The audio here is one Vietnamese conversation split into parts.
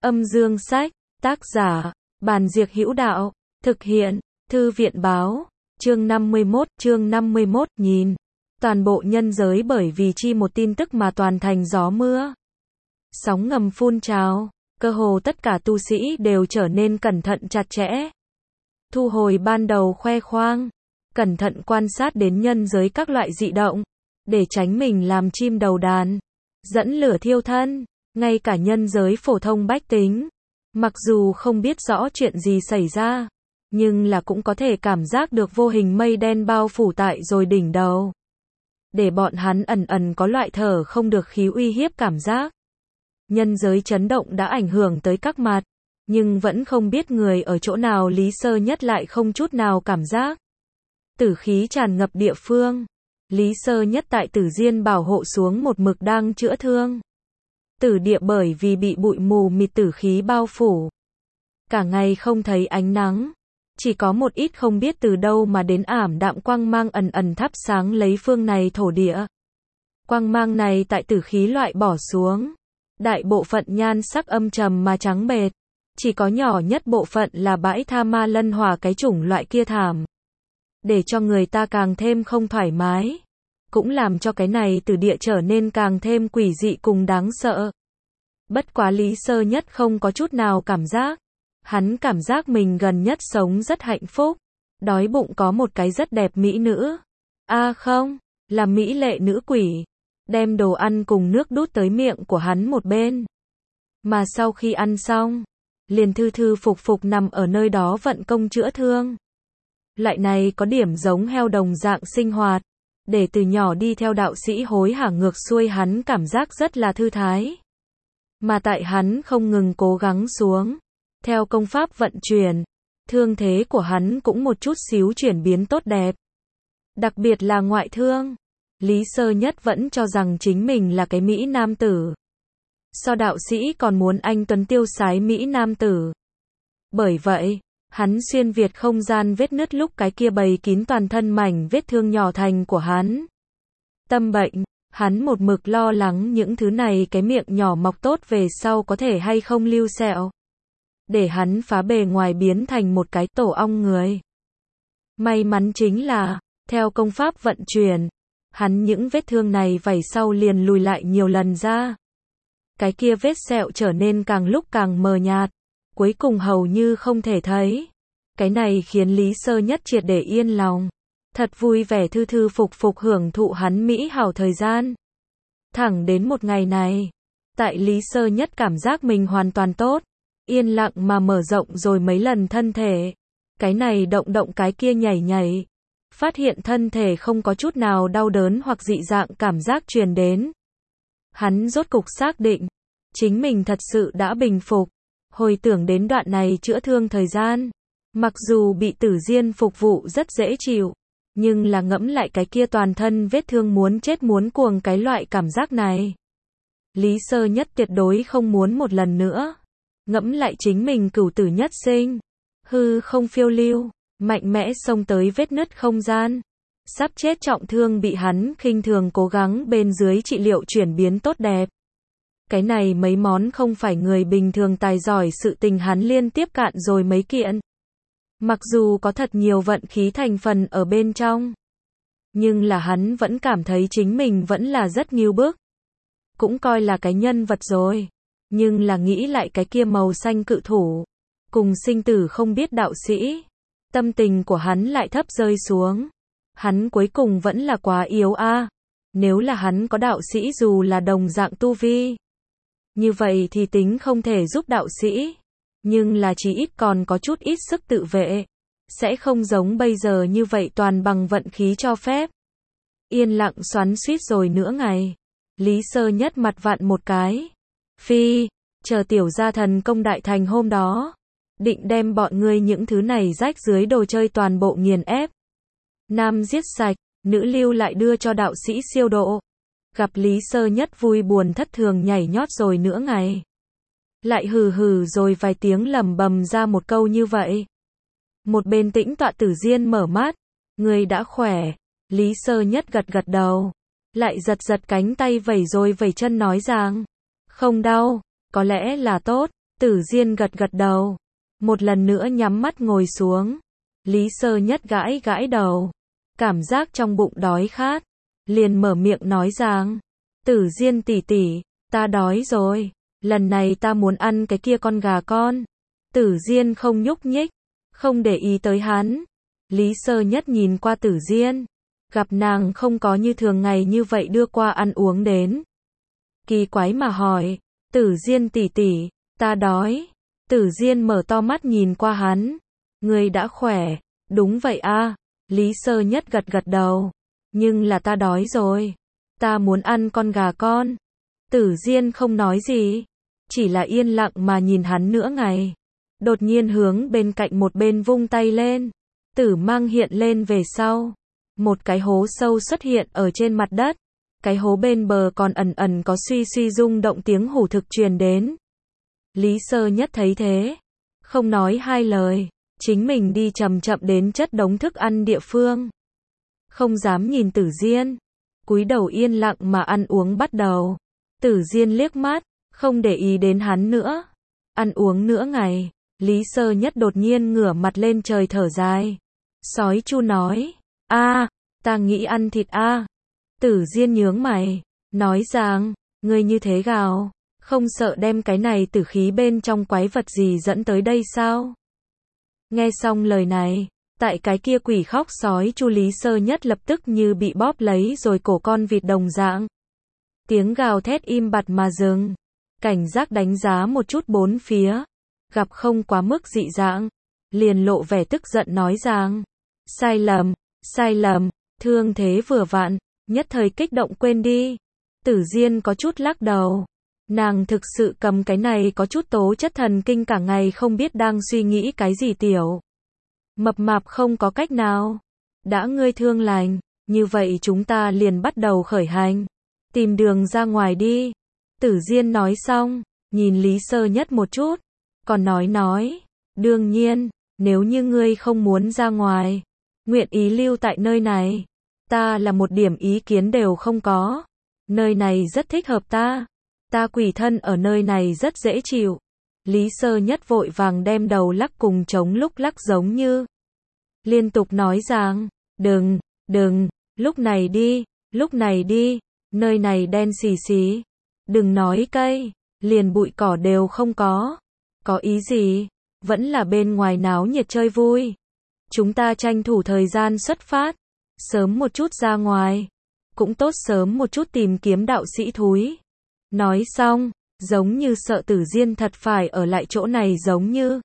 Âm dương sách, tác giả, Bàn Diệc Hữu Đạo, thực hiện, Thư viện báo, chương 51, nhìn. Toàn bộ nhân giới bởi vì chi một tin tức mà toàn thành gió mưa. Sóng ngầm phun trào, cơ hồ tất cả tu sĩ đều trở nên cẩn thận chặt chẽ. Thu hồi ban đầu khoe khoang, cẩn thận quan sát đến nhân giới các loại dị động, để tránh mình làm chim đầu đàn, dẫn lửa thiêu thân. Ngay cả nhân giới phổ thông bách tính, mặc dù không biết rõ chuyện gì xảy ra, nhưng là cũng có thể cảm giác được vô hình mây đen bao phủ tại rồi đỉnh đầu. Để bọn hắn ẩn ẩn có loại thở không được khí uy hiếp cảm giác. Nhân giới chấn động đã ảnh hưởng tới các mặt, nhưng vẫn không biết người ở chỗ nào Lý Sơ Nhất lại không chút nào cảm giác. Tử khí tràn ngập địa phương, Lý Sơ Nhất tại Tử Diên bảo hộ xuống một mực đang chữa thương. Tử địa bởi vì bị bụi mù mịt tử khí bao phủ, cả ngày không thấy ánh nắng, chỉ có một ít không biết từ đâu mà đến ảm đạm quang mang ẩn ẩn thắp sáng lấy phương này thổ địa. Quang mang này tại tử khí loại bỏ xuống, đại bộ phận nhan sắc âm trầm mà trắng bệt, chỉ có nhỏ nhất bộ phận là bãi tha ma lân hỏa cái chủng loại kia thảm, để cho người ta càng thêm không thoải mái. Cũng làm cho cái này tử địa trở nên càng thêm quỷ dị cùng đáng sợ. Bất quá Lý Sơ Nhất không có chút nào cảm giác. Hắn cảm giác mình gần nhất sống rất hạnh phúc. Đói bụng có một cái rất đẹp mỹ nữ. Không, là mỹ lệ nữ quỷ. Đem đồ ăn cùng nước đút tới miệng của hắn một bên. Mà sau khi ăn xong, liền thư thư phục phục nằm ở nơi đó vận công chữa thương. Loại này có điểm giống heo đồng dạng sinh hoạt. Để từ nhỏ đi theo đạo sĩ hối hả ngược xuôi hắn cảm giác rất là thư thái. Mà tại hắn không ngừng cố gắng xuống, theo công pháp vận chuyển, thương thế của hắn cũng một chút xíu chuyển biến tốt đẹp. Đặc biệt là ngoại thương, Lý Sơ Nhất vẫn cho rằng chính mình là cái Mỹ nam tử. So đạo sĩ còn muốn anh tuấn tiêu sái Mỹ nam tử. Bởi vậy, hắn xuyên việt không gian vết nứt lúc cái kia bày kín toàn thân mảnh vết thương nhỏ thành của hắn. Tâm bệnh, hắn một mực lo lắng những thứ này cái miệng nhỏ mọc tốt về sau có thể hay không lưu sẹo. Để hắn phá bề ngoài biến thành một cái tổ ong người. May mắn chính là, theo công pháp vận chuyển, hắn những vết thương này vảy sau liền lùi lại nhiều lần ra. Cái kia vết sẹo trở nên càng lúc càng mờ nhạt. Cuối cùng hầu như không thể thấy. Cái này khiến Lý Sơ Nhất triệt để yên lòng. Thật vui vẻ thư thư phục phục hưởng thụ hắn mỹ hảo thời gian. Thẳng đến một ngày này, tại Lý Sơ Nhất cảm giác mình hoàn toàn tốt, yên lặng mà mở rộng rồi mấy lần thân thể. Cái này động động cái kia nhảy nhảy. Phát hiện thân thể không có chút nào đau đớn hoặc dị dạng cảm giác truyền đến. Hắn rốt cục xác định, chính mình thật sự đã bình phục. Hồi tưởng đến đoạn này chữa thương thời gian, mặc dù bị Tử Diên phục vụ rất dễ chịu, nhưng là ngẫm lại cái kia toàn thân vết thương muốn chết muốn cuồng cái loại cảm giác này. Lý Sơ Nhất tuyệt đối không muốn một lần nữa. Ngẫm lại chính mình cửu tử nhất sinh, hư không phiêu lưu, mạnh mẽ xông tới vết nứt không gian. Sắp chết trọng thương bị hắn khinh thường cố gắng bên dưới trị liệu chuyển biến tốt đẹp. Cái này mấy món không phải người bình thường tài giỏi sự tình hắn liên tiếp cạn rồi mấy kiện. Mặc dù có thật nhiều vận khí thành phần ở bên trong, nhưng là hắn vẫn cảm thấy chính mình vẫn là rất nghiêu bức. Cũng coi là cái nhân vật rồi. Nhưng là nghĩ lại cái kia màu xanh cự thủ, cùng sinh tử không biết đạo sĩ. Tâm tình của hắn lại thấp rơi xuống. Hắn cuối cùng vẫn là quá yếu Nếu là hắn có đạo sĩ dù là đồng dạng tu vi, như vậy thì tính không thể giúp đạo sĩ, nhưng là chí ít còn có chút ít sức tự vệ, sẽ không giống bây giờ như vậy toàn bằng vận khí cho phép. Yên lặng xoắn xuýt rồi nửa ngày, Lý Sơ Nhất mặt vặn một cái. Chờ tiểu gia thần công đại thành hôm đó, định đem bọn ngươi những thứ này rách dưới đồ chơi toàn bộ nghiền ép. Nam giết sạch, nữ lưu lại đưa cho đạo sĩ siêu độ. Gặp Lý Sơ Nhất vui buồn thất thường nhảy nhót rồi nửa ngày. Lại hừ hừ rồi vài tiếng lẩm bẩm ra một câu như vậy. Một bên tĩnh tọa Tử Diên mở mắt. Người đã khỏe. Lý Sơ Nhất gật gật đầu. Lại giật giật cánh tay vẩy rồi vẩy chân nói rằng. Không đau, có lẽ là tốt. Tử Diên gật gật đầu. Một lần nữa nhắm mắt ngồi xuống. Lý Sơ Nhất gãi gãi đầu. Cảm giác trong bụng đói khát. Liền mở miệng nói rằng. Tử Diên tỷ tỷ, ta đói rồi. Lần này ta muốn ăn cái kia con gà con. Tử Diên không nhúc nhích. Không để ý tới hắn. Lý Sơ Nhất nhìn qua Tử Diên. Gặp nàng không có như thường ngày như vậy đưa qua ăn uống đến. Kỳ quái mà hỏi. Tử Diên tỷ tỷ, ta đói. Tử Diên mở to mắt nhìn qua hắn. Ngươi đã khỏe. Đúng vậy a. Lý Sơ Nhất gật gật đầu. Nhưng là ta đói rồi. Ta muốn ăn con gà con. Tử Diên không nói gì. Chỉ là yên lặng mà nhìn hắn nửa ngày. Đột nhiên hướng bên cạnh một bên vung tay lên. Tử mang hiện lên về sau. Một cái hố sâu xuất hiện ở trên mặt đất. Cái hố bên bờ còn ẩn ẩn có suy suy rung động tiếng hủ thực truyền đến. Lý Sơ Nhất thấy thế. Không nói hai lời. Chính mình đi chậm chậm đến chất đống thức ăn địa phương. Không dám nhìn Tử Diên. Cúi đầu yên lặng mà ăn uống bắt đầu. Tử Diên liếc mắt. Không để ý đến hắn nữa. Ăn uống nửa ngày. Lý Sơ Nhất đột nhiên ngửa mặt lên trời thở dài. Sói chu nói. A, ta nghĩ ăn thịt a. Tử Diên nhướng mày. Nói rằng, ngươi như thế gào. Không sợ đem cái này tử khí bên trong quái vật gì dẫn tới đây sao? Nghe xong lời này. Tại cái kia quỷ khóc sói chu Lý Sơ Nhất lập tức như bị bóp lấy rồi cổ con vịt đồng dạng. Tiếng gào thét im bặt mà dừng. Cảnh giác đánh giá một chút bốn phía. Gặp không quá mức dị dạng. Liền lộ vẻ tức giận nói rằng. Sai lầm, thương thế vừa vặn. Nhất thời kích động quên đi. Tử Diên có chút lắc đầu. Nàng thực sự cầm cái này có chút tố chất thần kinh cả ngày không biết đang suy nghĩ cái gì tiểu. Mập mạp không có cách nào. Đã ngươi thương lành, như vậy chúng ta liền bắt đầu khởi hành. Tìm đường ra ngoài đi. Tử Diên nói xong, nhìn Lý Sơ Nhất một chút. Còn nói. Đương nhiên, nếu như ngươi không muốn ra ngoài, nguyện ý lưu tại nơi này. Ta là một điểm ý kiến đều không có. Nơi này rất thích hợp ta. Ta quỷ thân ở nơi này rất dễ chịu. Lý Sơ Nhất vội vàng đem đầu lắc cùng chống lúc lắc giống như. Liên tục nói rằng, đừng, lúc này đi, nơi này đen xì xì. Đừng nói cây, liền bụi cỏ đều không có. Có ý gì? Vẫn là bên ngoài náo nhiệt chơi vui. Chúng ta tranh thủ thời gian xuất phát. Sớm một chút ra ngoài. Cũng tốt sớm một chút tìm kiếm đạo sĩ thúi. Nói xong, giống như sợ Tử Diên thật phải ở lại chỗ này giống như.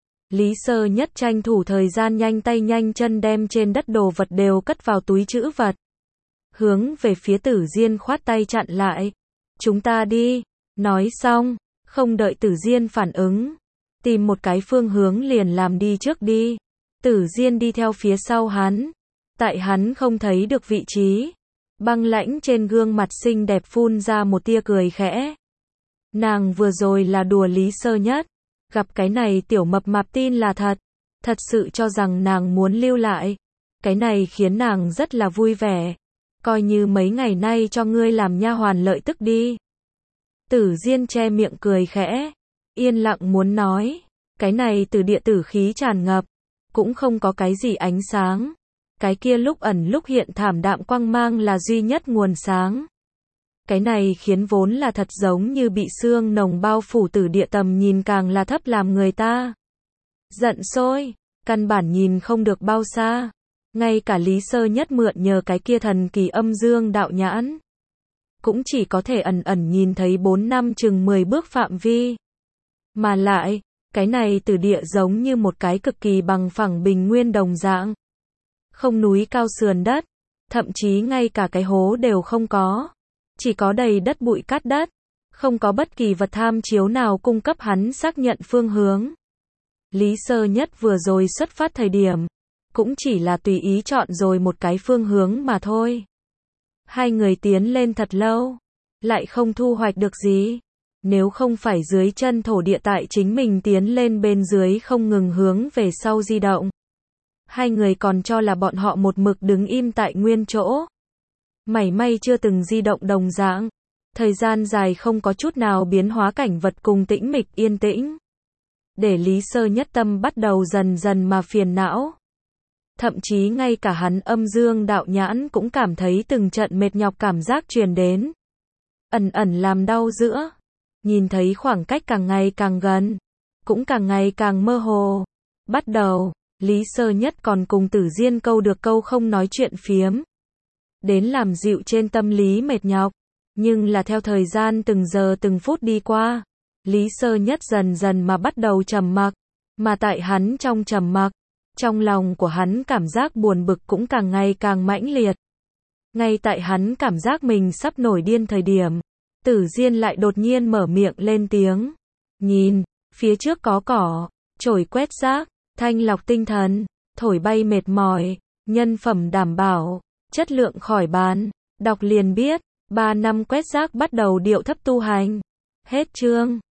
Lý Sơ Nhất tranh thủ thời gian nhanh tay nhanh chân đem trên đất đồ vật đều cất vào túi trữ vật. Hướng về phía Tử Diên khoát tay chặn lại. Chúng ta đi. Nói xong, không đợi Tử Diên phản ứng. Tìm một cái phương hướng liền làm đi trước đi. Tử Diên đi theo phía sau hắn. Tại hắn không thấy được vị trí. Băng lãnh trên gương mặt xinh đẹp phun ra một tia cười khẽ. Nàng vừa rồi là đùa Lý Sơ Nhất. Gặp cái này tiểu mập mạp tin là thật. Thật sự cho rằng nàng muốn lưu lại. Cái này khiến nàng rất là vui vẻ. Coi như mấy ngày nay cho ngươi làm nha hoàn lợi tức đi. Tử Diên che miệng cười khẽ. Yên lặng muốn nói. Cái này từ địa tử khí tràn ngập. Cũng không có cái gì ánh sáng. Cái kia lúc ẩn lúc hiện thảm đạm quang mang là duy nhất nguồn sáng. Cái này khiến vốn là thật giống như bị sương nồng bao phủ tử địa tầm nhìn càng là thấp làm người ta giận sôi, căn bản nhìn không được bao xa. Ngay cả Lý Sơ Nhất mượn nhờ cái kia thần kỳ âm dương đạo nhãn. Cũng chỉ có thể ẩn ẩn nhìn thấy 4 năm chừng 10 bước phạm vi. Mà lại, cái này tử địa giống như một cái cực kỳ bằng phẳng bình nguyên đồng dạng. Không núi cao sườn đất, thậm chí ngay cả cái hố đều không có. Chỉ có đầy đất bụi cát đất, không có bất kỳ vật tham chiếu nào cung cấp hắn xác nhận phương hướng. Lý Sơ Nhất vừa rồi xuất phát thời điểm, cũng chỉ là tùy ý chọn rồi một cái phương hướng mà thôi. Hai người tiến lên thật lâu, lại không thu hoạch được gì. Nếu không phải dưới chân thổ địa tại chính mình tiến lên bên dưới không ngừng hướng về sau di động. Hai người còn cho là bọn họ một mực đứng im tại nguyên chỗ. Mảy may chưa từng di động đồng dạng. Thời gian dài không có chút nào biến hóa cảnh vật cùng tĩnh mịch yên tĩnh. để Lý Sơ Nhất tâm bắt đầu dần dần mà phiền não. Thậm chí ngay cả hắn Âm Dương đạo nhãn cũng cảm thấy từng trận mệt nhọc cảm giác truyền đến. Ẩn ẩn làm đau giữa. Nhìn thấy khoảng cách càng ngày càng gần. Cũng càng ngày càng mơ hồ. Bắt đầu, Lý Sơ Nhất còn cùng Tử Diên câu được câu không nói chuyện phiếm. Đến làm dịu trên tâm lý mệt nhọc. Nhưng là theo thời gian từng giờ từng phút đi qua. Lý Sơ Nhất dần dần mà bắt đầu trầm mặc. Mà tại hắn trong trầm mặc. Trong lòng của hắn cảm giác buồn bực cũng càng ngày càng mãnh liệt. Ngay tại hắn cảm giác mình sắp nổi điên thời điểm. Tử Diên lại đột nhiên mở miệng lên tiếng. Nhìn, phía trước có cỏ, chổi quét rác, thanh lọc tinh thần, thổi bay mệt mỏi, nhân phẩm đảm bảo, chất lượng khỏi bàn. Đọc liền biết, 3 năm quét rác bắt đầu điệu thấp tu hành. Hết chương.